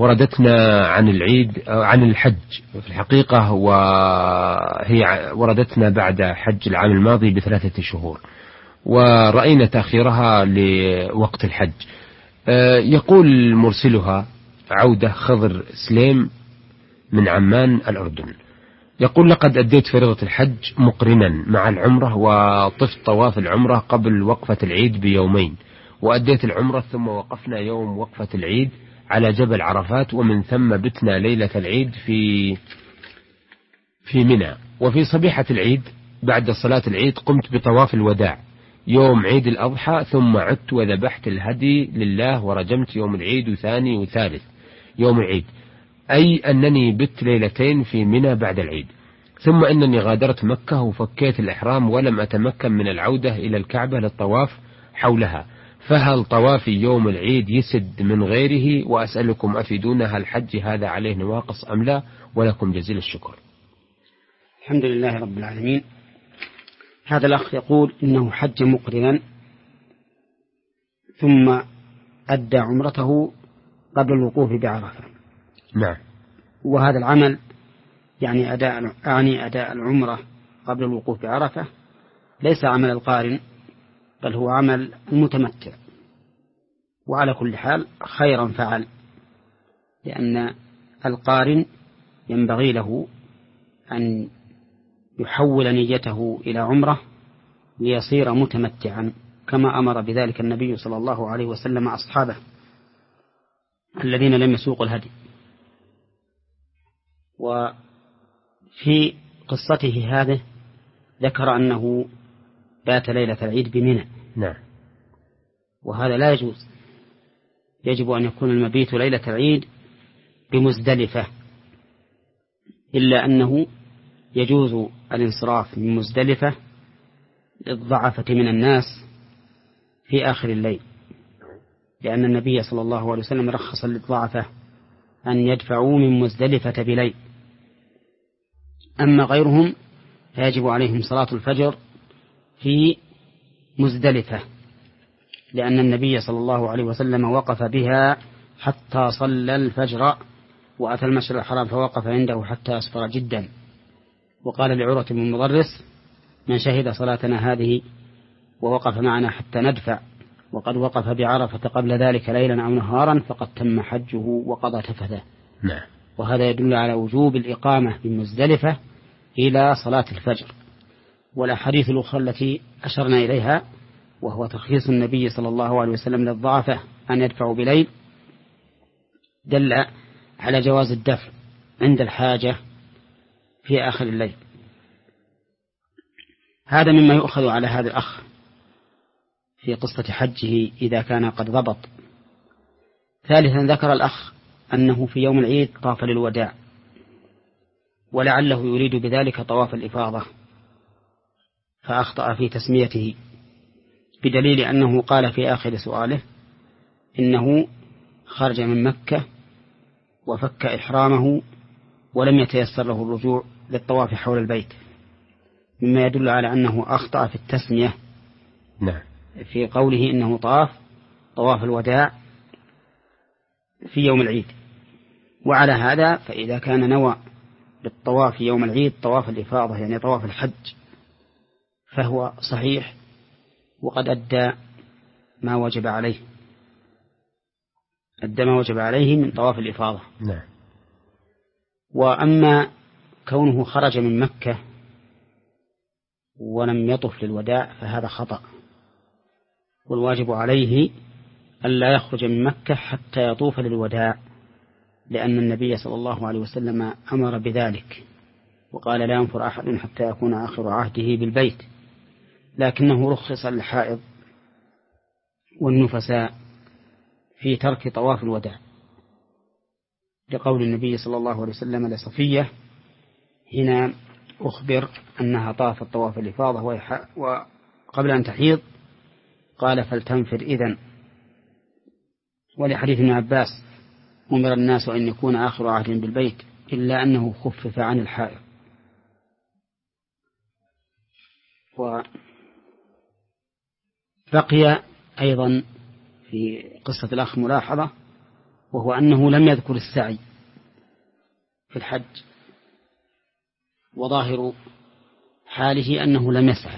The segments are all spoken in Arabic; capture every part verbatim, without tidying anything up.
وردتنا عن العيد عن الحج في الحقيقة، وهي وردتنا بعد حج العام الماضي بثلاثة شهور، ورأينا تأخيرها لوقت الحج. يقول مرسلها عودة خضر سليم من عمان الأردن، يقول: لقد أديت فريضة الحج مقرنا مع العمرة، وطفت طواف العمرة قبل وقفة العيد بيومين، وأديت العمرة ثم وقفنا يوم وقفة العيد على جبل عرفات، ومن ثم بتنا ليلة العيد في في منى. وفي صبيحة العيد بعد صلاة العيد قمت بطواف الوداع يوم عيد الأضحى، ثم عدت وذبحت الهدي لله ورجمت يوم العيد وثاني وثالث يوم العيد، أي أنني بت ليلتين في منى بعد العيد. ثم إنني غادرت مكة وفكيت الإحرام ولم أتمكن من العودة إلى الكعبة للطواف حولها، فهل طوافي يوم العيد يسد من غيره؟ وأسألكم أفيدونا، هل حج هذا عليه نواقص أم لا؟ ولكم جزيل الشكر. الحمد لله رب العالمين. هذا الأخ يقول إنه حج مقرنا ثم أدى عمرته قبل الوقوف بعرفة. نعم. وهذا العمل يعني أداء يعني أداء العمرة قبل الوقوف بعرفة ليس عمل القارن، بل هو عمل المتمتع، وعلى كل حال خيرا فعل، لأن القارن ينبغي له أن يحول نيته إلى عمرة ليصير متمتعا، كما أمر بذلك النبي صلى الله عليه وسلم أصحابه الذين لم يسوقوا الهدي. وفي قصته هذه ذكر أنه بات ليلة العيد بمنى. نعم. وهذا لا يجوز، يجب أن يكون المبيت ليلة العيد بمزدلفة، إلا أنه يجوز الانصراف من مزدلفة للضعفة من الناس في آخر الليل، لأن النبي صلى الله عليه وسلم رخص للضعفة أن يدفعوا من مزدلفة بليل. أما غيرهم فيجب عليهم صلاة الفجر في مزدلفة، لأن النبي صلى الله عليه وسلم وقف بها حتى صلى الفجر، وأتى المسجد الحرام فوقف عنده حتى أسفر جدا، وقال لعروة بن مضرس: من شهد صلاتنا هذه ووقف معنا حتى ندفع وقد وقف بعرفة قبل ذلك ليلا أو نهارا فقد تم حجه وقضى تفثه. نعم. وهذا يدل على وجوب الإقامة بمزدلفة إلى صلاة الفجر. والأحاديث الأخرى التي أشرنا إليها وهو ترخيص النبي صلى الله عليه وسلم للضعفة أن يدفعوا بليل دل على جواز الدفع عند الحاجة في آخر الليل. هذا مما يؤخذ على هذا الأخ في قصة حجه إذا كان قد ضبط. ثالثا ذكر الأخ أنه في يوم العيد طاف للوداع، ولعله يريد بذلك طواف الإفاضة، فأخطأ في تسميته، بدليل أنه قال في آخر سؤاله إنه خرج من مكة وفك إحرامه ولم يتيسر له الرجوع للطواف حول البيت، مما يدل على أنه أخطأ في التسمية. نعم. في قوله إنه طاف طواف الوداع في يوم العيد. وعلى هذا فإذا كان نوى بالطواف يوم العيد طواف الإفاضة يعني طواف الحج فهو صحيح وقد أدى ما وجب عليه أدى ما وجب عليه من طواف الإفاضة. نعم. وأما كونه خرج من مكة ولم يطف للوداع فهذا خطأ، والواجب عليه ألا يخرج من مكة حتى يطوف للوداع، لأن النبي صلى الله عليه وسلم أمر بذلك وقال: لا ينفر أحد حتى يكون آخر عهده بالبيت. لكنه رخص للحائض والنفساء في ترك طواف الوداع، لقول النبي صلى الله عليه وسلم لصفية هنا أخبر أنها طافت طواف الإفاضة وقبل أن تحيض قال: فلتنفر إذن. ولحديث ابن عباس: أمر الناس أن يكون آخر عهد بالبيت إلا أنه خفف عن الحائض. وبقي أيضا في قصة الأخ ملاحظة، وهو أنه لم يذكر السعي في الحج، وظاهر حاله أنه لم يسعى.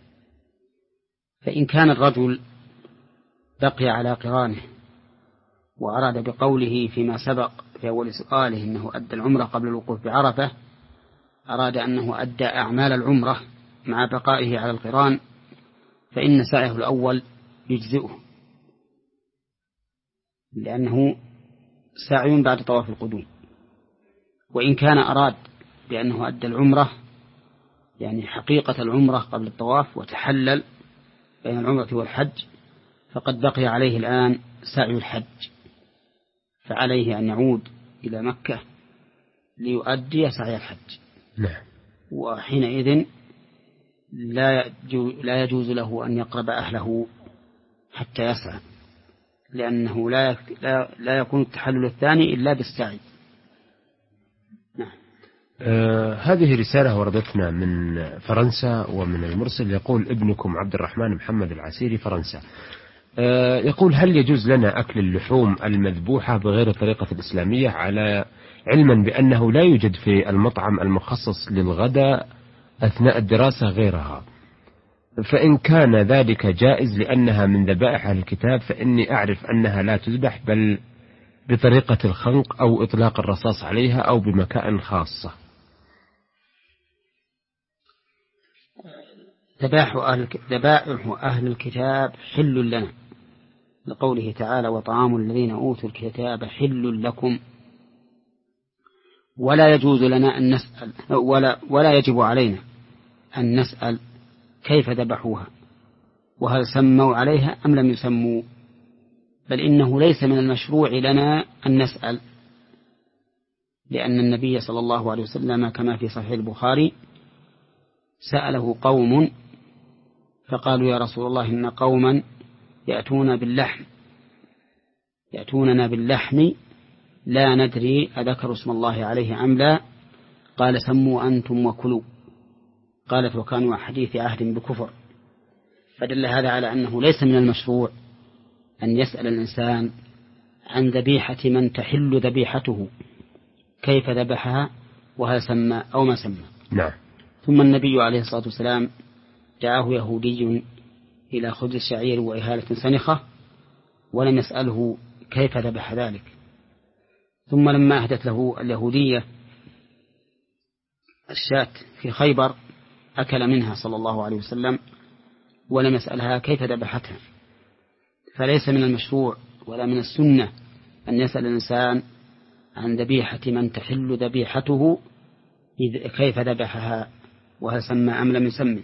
فإن كان الرجل بقي على قرانه وأراد بقوله فيما سبق في أول سؤاله أنه أدى العمرة قبل الوقوف بعرفة، أراد أنه أدى أعمال العمرة مع بقائه على القران، فإن سعيه الأول يجزئه، لأنه سعي بعد طواف القدوم. وإن كان أراد بأنه أدى العمرة يعني حقيقة العمرة قبل الطواف وتحلل بين العمرة والحج، فقد بقي عليه الآن سعي الحج، فعليه أن يعود إلى مكة ليؤدي سعي الحج. نعم. وحينئذ لا لا يجوز له أن يقرب أهله حتى يسعى، لأنه لا لا يكون التحلل الثاني إلا بالسعي. نعم. آه هذه رسالة وردتنا من فرنسا ومن المرسل، يقول ابنكم عبد الرحمن محمد العسيري فرنسا. آه يقول: هل يجوز لنا أكل اللحوم المذبوحة بغير الطريقة الإسلامية، على علما بأنه لا يوجد في المطعم المخصص للغداء أثناء الدراسة غيرها؟ فإن كان ذلك جائز لأنها من ذبائح أهل الكتاب، فإني أعرف أنها لا تذبح بل بطريقة الخنق أو إطلاق الرصاص عليها أو بمكان خاصة. ذبائح أهل, ذبائح أهل الكتاب حل لنا، لقوله تعالى: وطعام الذين أوتوا الكتاب حل لكم. ولا يجوز لنا أن نسأل ولا, ولا يجب علينا أن نسأل كيف ذبحوها وهل سموا عليها أم لم يسموا، بل إنه ليس من المشروع لنا أن نسأل، لأن النبي صلى الله عليه وسلم كما في صحيح البخاري سأله قوم فقالوا: يا رسول الله، إن قوما يأتون باللحم يأتوننا باللحم لا ندري أذكر اسم الله عليه أم لا، قال: سموا أنتم وكلوا. قالت: وكانوا حديث عهد بكفر. فدل هذا على أنه ليس من المشروع أن يسأل الإنسان عن ذبيحة من تحل ذبيحته كيف ذبحها وهل سمى أو ما سمى. نعم. ثم النبي عليه الصلاة والسلام دعاه يهودي إلى خبز الشعير وإهالة سنخة ولم يسأله كيف ذبح ذلك. ثم لما أهدت له اليهودية الشاة في خيبر أكل منها صلى الله عليه وسلم ولم يسألها كيف ذبحتها. فليس من المشروع ولا من السنة أن يسأل الإنسان عن ذبيحة من تحل ذبيحته كيف ذبحها وهل سمى أم لم يسمي.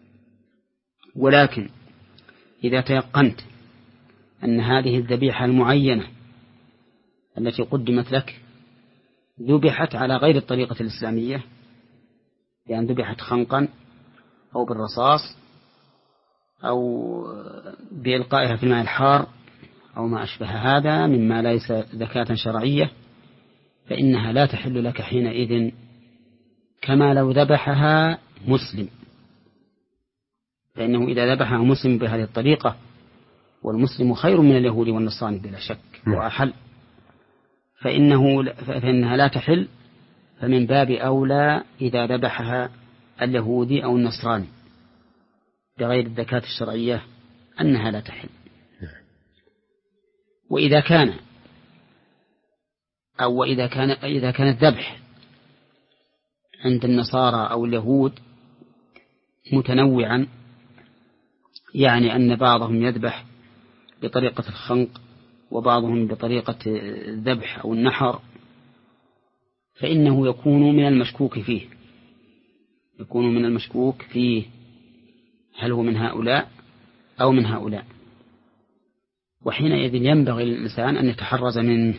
ولكن إذا تيقنت أن هذه الذبيحة المعينة التي قدمت لك ذبحت على غير الطريقة الإسلامية، لأن ذبحت خنقا أو بالرصاص أو بإلقائها في الماء الحار أو ما أشبه هذا مما ليس زكاة شرعية، فإنها لا تحل لك حينئذ كما لو ذبحها مسلم، فإنه إذا ذبحها مسلم بهذه الطريقة، والمسلم خير من اليهود والنصارى بلا شك وأحل، فإنه فإنها لا تحل. فمن باب أولى إذا ذبحها اليهودي أو النصراني بغير الزكاة الشرعية أنها لا تحل. وإذا كان أو وإذا كان إذا كان الذبح عند النصارى أو اليهود متنوعا، يعني أن بعضهم يذبح بطريقة الخنق وبعضهم بطريقة الذبح أو النحر، فإنه يكون من المشكوك فيه يكون من المشكوك فيه هل هو من هؤلاء أو من هؤلاء، وحينئذ ينبغي للإنسان أن يتحرز منه،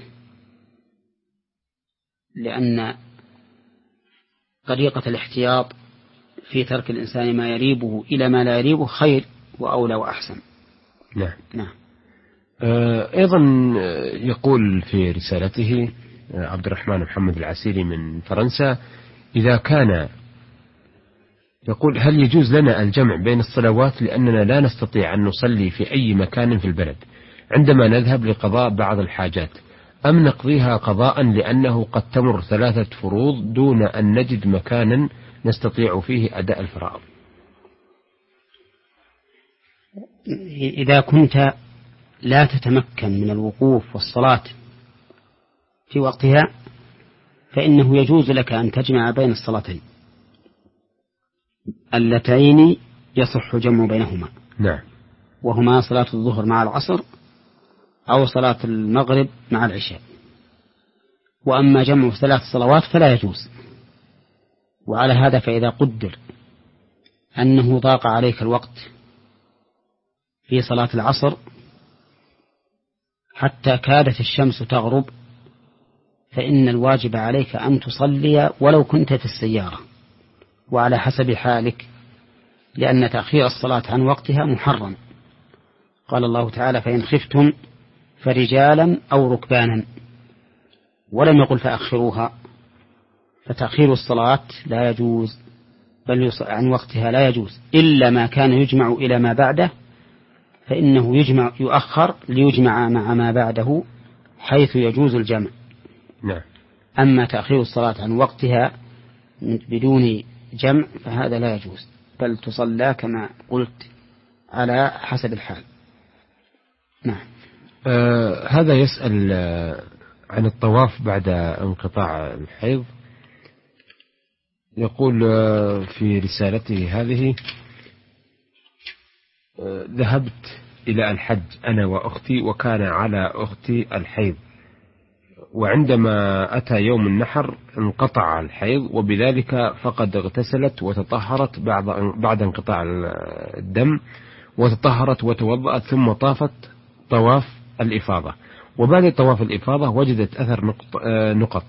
لأن طريقة الاحتياط في ترك الإنسان ما يريبه إلى ما لا يريبه خير وأولى وأحسن. نعم. نعم. أيضا يقول في رسالته عبد الرحمن محمد العسيري من فرنسا: إذا كان يقول هل يجوز لنا الجمع بين الصلوات لأننا لا نستطيع أن نصلي في أي مكان في البلد عندما نذهب لقضاء بعض الحاجات، أم نقضيها قضاء لأنه قد تمر ثلاثة فروض دون أن نجد مكانا نستطيع فيه أداء الفرائض؟ إذا كنت لا تتمكن من الوقوف والصلاة في وقتها فإنه يجوز لك أن تجمع بين الصلاتين اللتين يصح جمع بينهما. نعم. وهما صلاة الظهر مع العصر أو صلاة المغرب مع العشاء. وأما جمع ثلاث صلوات فلا يجوز. وعلى هذا فإذا قدر أنه ضاق عليك الوقت في صلاة العصر حتى كادت الشمس تغرب فإن الواجب عليك أن تصلي ولو كنت في السيارة وعلى حسب حالك، لأن تأخير الصلاة عن وقتها محرم. قال الله تعالى: فإن خفتم فرجالا أو ركبانا، ولم يقل فأخروها. فتأخير الصلاة لا يجوز، بل عن وقتها لا يجوز إلا ما كان يجمع إلى ما بعده، فإنه يجمع يؤخر ليجمع مع ما بعده حيث يجوز الجمع. نعم. أما تأخير الصلاة عن وقتها بدون جمع فهذا لا يجوز، بل تصلى كما قلت على حسب الحال. نعم. آه هذا يسأل آه عن الطواف بعد انقطاع الحيض. يقول آه في رسالته هذه: آه ذهبت إلى الحج أنا وأختي، وكان على أختي الحيض، وعندما أتى يوم النحر انقطع الحيض، وبذلك فقد اغتسلت وتطهرت بعد بعد انقطاع الدم، وتطهرت وتوضأت ثم طافت طواف الإفاضة، وبعد طواف الإفاضة وجدت أثر نقط, نقط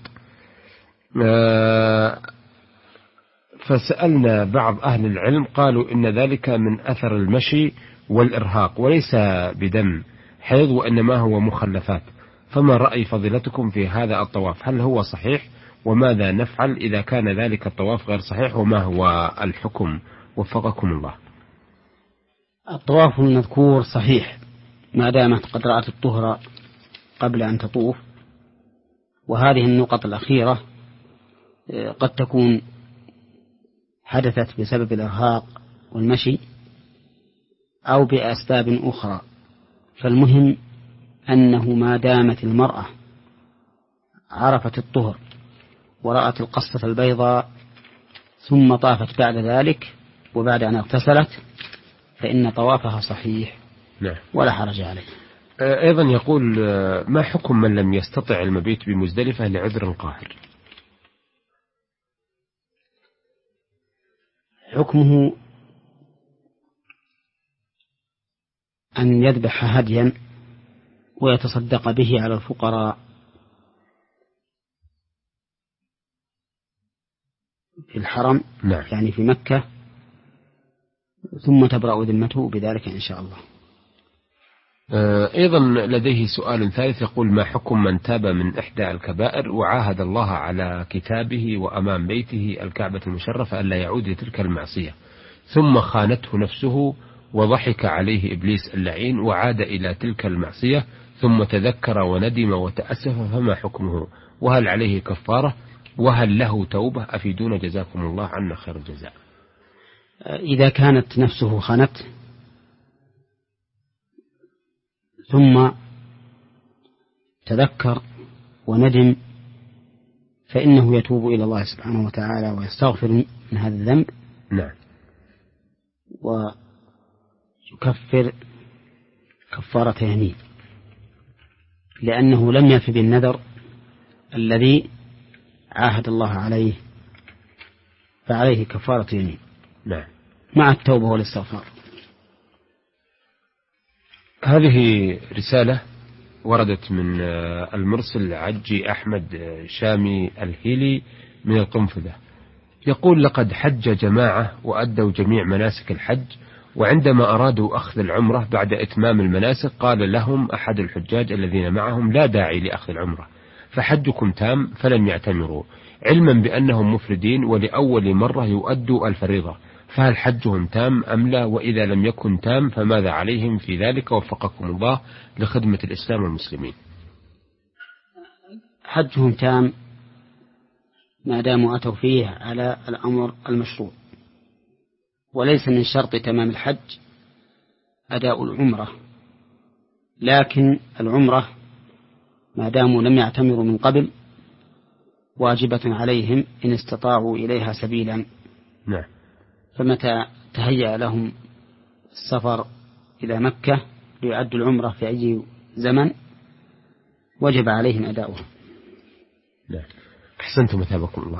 فسألنا بعض أهل العلم قالوا إن ذلك من أثر المشي والإرهاق وليس بدم حيض وإنما هو مخلفات، فما رأي فضيلتكم في هذا الطواف؟ هل هو صحيح؟ وماذا نفعل إذا كان ذلك الطواف غير صحيح؟ وما هو الحكم؟ وفقكم الله. الطواف المذكور صحيح ما دامت قد رأت الطهر قبل أن تطوف، وهذه النقط الأخيرة قد تكون حدثت بسبب الإرهاق والمشي أو بأسباب أخرى. فالمهم أنه ما دامت المرأة عرفت الطهر ورأت القصة البيضاء ثم طافت بعد ذلك وبعد أن اغتسلت فإن طوافها صحيح. نعم. ولا حرج عليه. أيضا يقول: ما حكم من لم يستطع المبيت بمزدلفة لعذر قاهر؟ حكمه أن يذبح هديا ويتصدق به على الفقراء في الحرم. نعم. يعني في مكة، ثم تبرأ ذمته بذلك إن شاء الله. أيضا لديه سؤال ثالث، يقول: ما حكم من تاب من إحدى الكبائر وعاهد الله على كتابه وأمام بيته الكعبة المشرفة ألا يعود لتلك المعصية، ثم خانته نفسه وضحك عليه إبليس اللعين وعاد إلى تلك المعصية، ثم تذكر وندم وتأسف، فما حكمه؟ وهل عليه كفارة؟ وهل له توبة؟ أفيدونا جزاكم الله عنا خير الجزاء. إذا كانت نفسه خانت ثم تذكر وندم فإنه يتوب إلى الله سبحانه وتعالى ويستغفر من هذا الذنب. نعم. ويكفر كفارة يمين، لأنه لم يف بالنذر الذي عاهد الله عليه، فعليه كفارة يمين. نعم. مع التوبة والاستغفار. هذه رسالة وردت من المرسل عجي أحمد شامي الهيلي من القنفذة. يقول: لقد حج جماعة وأدوا جميع مناسك الحج، وعندما أرادوا أخذ العمرة بعد إتمام المناسك قال لهم أحد الحجاج الذين معهم: لا داعي لأخذ العمرة، فحجكم تام، فلم يعتمروا، علما بأنهم مفردين ولأول مرة يؤدوا الفريضة، فهل حجهم تام أم لا؟ وإذا لم يكن تام فماذا عليهم في ذلك؟ وفقكم الله لخدمة الإسلام والمسلمين. حجهم تام ما داموا أتوا فيه على الأمر المشروع، وليس من شرط تمام الحج أداء العمرة، لكن العمرة ما داموا لم يعتمروا من قبل واجبة عليهم إن استطاعوا إليها سبيلا. نعم. فمتى تهيأ لهم السفر إلى مكة ليعدوا العمرة في أي زمن وجب عليهم أداؤها. نعم. أحسنتم، مثابكم الله.